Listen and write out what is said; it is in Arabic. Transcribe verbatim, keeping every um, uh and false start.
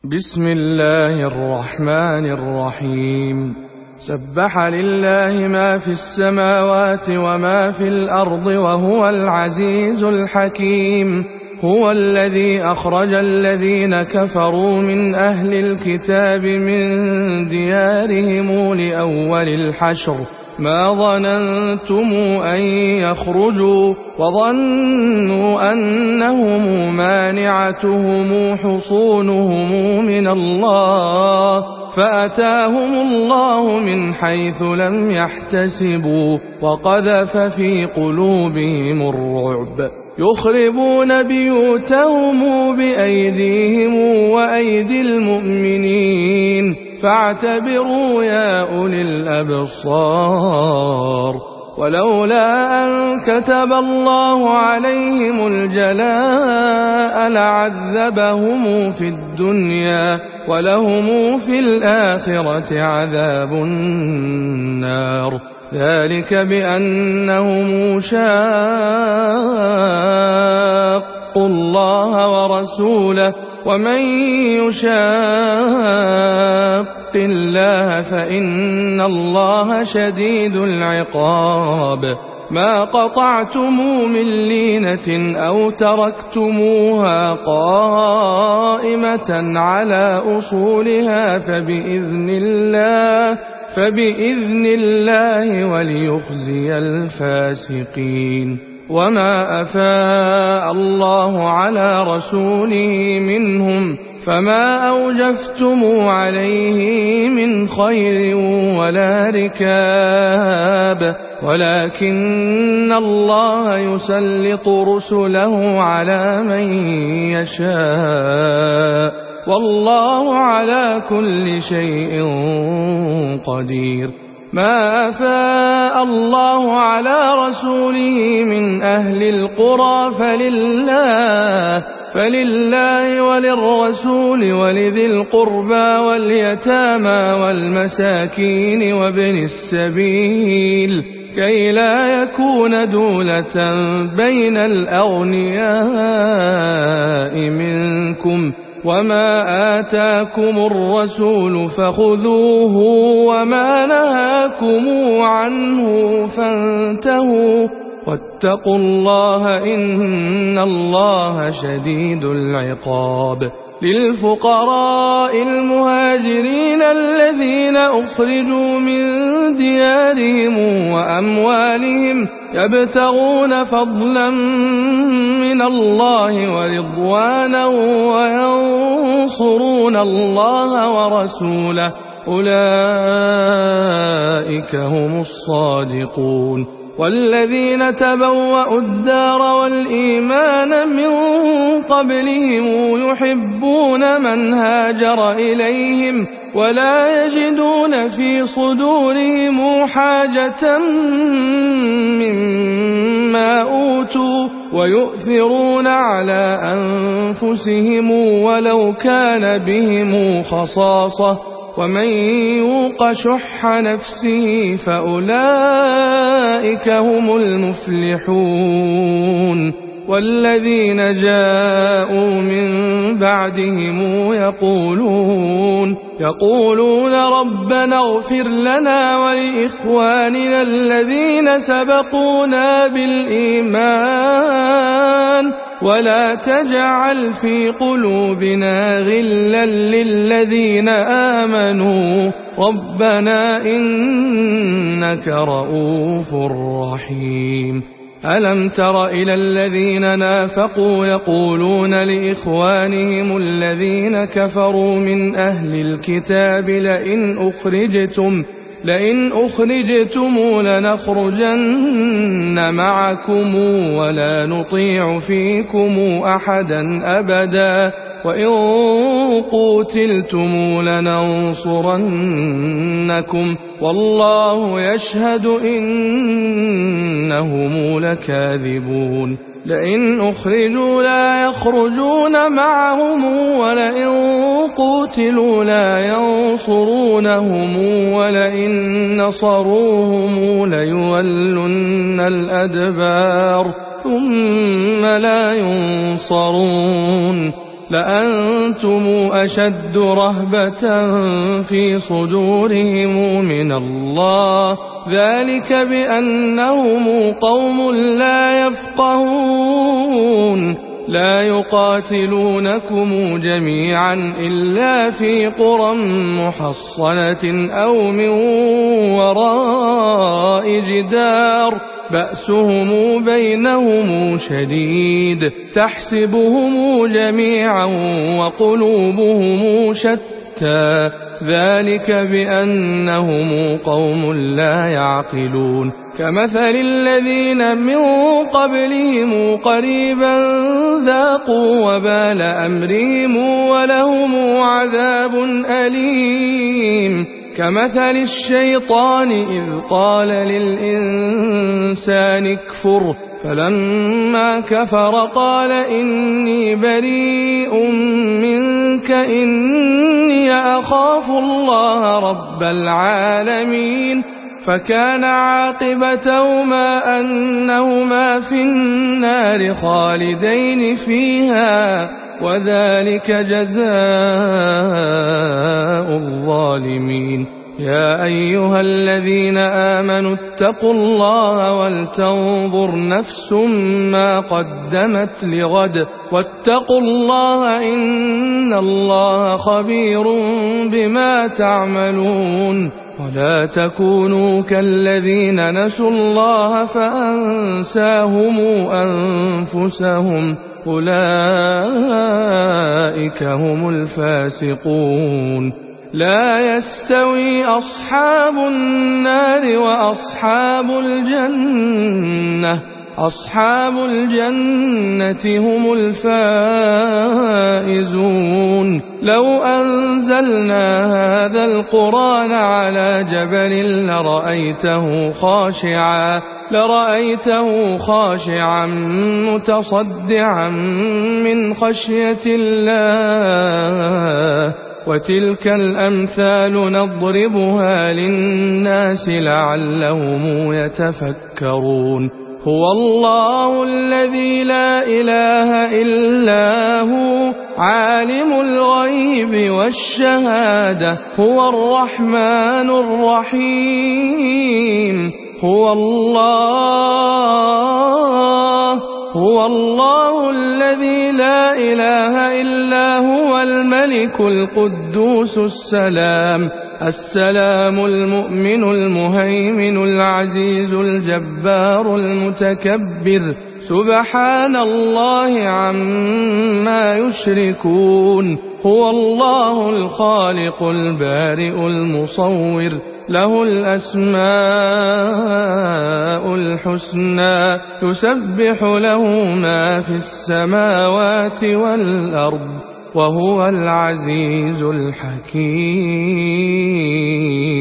بسم الله الرحمن الرحيم سبح لله ما في السماوات وما في الأرض وهو العزيز الحكيم. هو الذي أخرج الذين كفروا من أهل الكتاب من ديارهم لأول الحشر ما ظننتم أن يخرجوا وظنوا أنهم مانعتهم حصونهم من الله فأتاهم الله من حيث لم يحتسبوا وقذف في قلوبهم الرعب يخربون بيوتهم بأيديهم وأيدي المؤمنين فاعتبروا يا أولي الأبصار. ولولا أن كتب الله عليهم الجلاء لعذبهم في الدنيا ولهم في الآخرة عذاب النار ذلك بأنهم شاقوا الله ورسوله ومن يشاق الله فإن الله شديد العقاب. ما قطعتم من لينة أو تركتموها قائمة على أصولها فبإذن الله فبإذن الله وليخزي الفاسقين. وما أفاء الله على رسوله منهم فما أوجفتم عليه من خير ولا ركاب ولكن الله يسلط رسله على من يشاء والله على كل شيء قدير. ما أفاء الله على رسوله من أهل القرى فلله فلله وللرسول ولذي القربى واليتامى والمساكين وابن السبيل كي لا يكون دولة بين الأغنياء منكم وما آتاكم الرسول فخذوه وما نهاكم عنه فانتهوا واتقوا الله إن الله شديد العقاب. للفقراء المهاجرين الذين أخرجوا من ديارهم وأموالهم يبتغون فضلا من الله ورضوانا وينصرون الله ورسوله أولئك هم الصادقون. والذين تبوأوا الدار والإيمان من قبلهم يحبون من هاجر إليهم ولا يجدون في صدورهم حاجة مما أوتوا ويؤثرون على أنفسهم ولو كان بهم خصاصة ومن يوق شح نفسه فأولئك هم المفلحون. والذين جاءوا من بعدهم يقولون يقولون ربنا اغفر لنا ولإخواننا الذين سبقونا بالإيمان ولا تجعل في قلوبنا غلا للذين آمنوا ربنا إنك رؤوف رحيم. ألم تر إلى الذين نافقوا يقولون لإخوانهم الذين كفروا من أهل الكتاب لئن أخرجتم لئن أخرجتم لنخرجن معكم ولا نطيع فيكم أحدا أبدا وإن قوتلتم لننصرنكم والله يشهد إنهم لكاذبون. لئن أخرجوا لا يخرجون معهم ولئن قوتلوا لا ينصرونهم ولئن نصروهم ليولن الأدبار ثم لا ينصرون لأنتم أشد رهبة في صدورهم من الله، ذلك بأنهم قوم لا يفقهون. لا يقاتلونكم جميعا إلا في قرى محصنة أو من وراء جدار بأسهم بينهم شديد، تحسبهم جميعا وقلوبهم شتى، ذلك بأنهم قوم لا يعقلون. كمثل الذين من قبلهم قريبا ذاقوا وبال أمرهم ولهم عذاب أليم. كمثل الشيطان إذ قال للإنسان اكفر فلما كفر قال إني بريء منك إني أخاف الله رب العالمين. فكان عاقبتهما أنهما في النار خالدين فيها، وذلك جزاء الظالمين. يا أيها الذين آمنوا اتقوا الله ولتنظر نفس ما قدمت لغد واتقوا الله إن الله خبير بما تعملون. ولا تكونوا كالذين نسوا الله فأنساهم أنفسهم أولئك هم الفاسقون. لا يستوي أصحاب النار وأصحاب الجنة أصحاب الجنة هم الفائزون. لو أنزلنا هذا القرآن على جبل لرأيته خاشعا لرأيته خاشعا متصدعا من خشية الله. وتلك الأمثال نضربها للناس لعلهم يتفكرون. هو الله الذي لا إله إلا هو عالم الغيب والشهادة هو الرحمن الرحيم. هو الله هو الله الذي لا إله إلا هو الملك القدوس السلام السلام المؤمن المهيمن العزيز الجبار المتكبر سبحان الله عما يشركون. هو الله الخالق البارئ المصور له الأسماء الحسنى يسبح له ما في السماوات والأرض وهو العزيز الحكيم.